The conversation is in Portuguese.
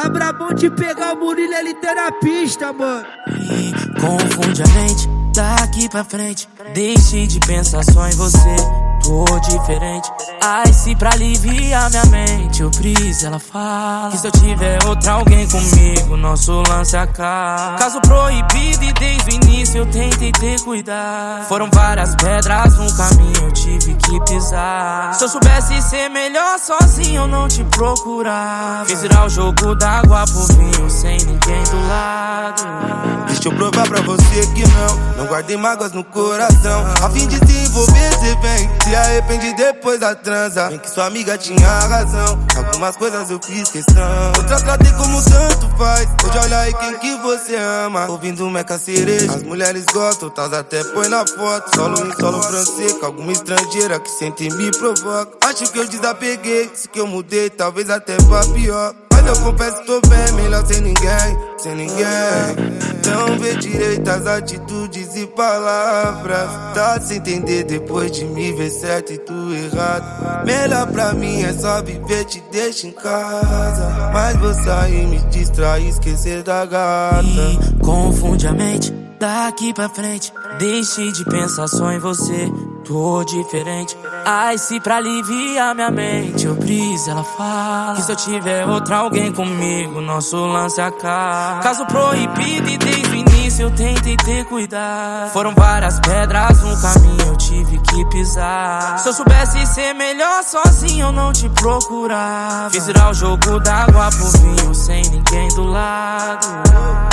tá brabão de pegar o Murilo, ele tá na pista, mano. E confunde a mente, daqui pra frente. Deixe de pensar só em você, tô diferente. Ai, se pra aliviar minha mente eu preciso, ela fala que se eu tiver outra alguém comigo, nosso lance acaba. Caso proibido e desde o início eu tentei ter cuidado. Foram várias pedras no caminho, eu tive que pisar. Se eu soubesse ser melhor sozinho eu não te procurava. Fiz virar o jogo d'água pro vinho sem ninguém do lado. Deixa eu provar pra você que não guardei mágoas no coração. A fim de se envolver cê vem, se arrepende depois da transa. Bem que sua amiga tinha razão, algumas coisas eu fiz questão, outras tratei como tanto faz. Hoje olha aí quem que você ama, ouvindo Meca Cereja. As mulheres gostam, tal até põe na foto. Solo em solo francês, com alguma estrangeira que sente e me provoca. Acho que eu desapeguei, se que eu mudei, talvez até pra pior. Mas eu confesso que tô bem, melhor sem ninguém, sem ninguém. Não vê direito as atitudes e palavras. Tá sem entender depois de me ver certo e tu errado. Melhor pra mim é só viver, te deixo em casa. Mas vou sair, me distrair, esquecer da gata. E confunde a mente, daqui pra frente. Deixe de pensar só em você, tô diferente. Ai, se pra aliviar minha mente eu preciso, ela fala que se eu tiver outra alguém comigo, nosso lance acaba. Caso proibido e desde o início eu tentei ter cuidado. Foram várias pedras no caminho, eu tive que pisar. Se eu soubesse ser melhor sozinho eu não te procurava. Fiz virar o jogo d'água pro vinho sem ninguém do lado.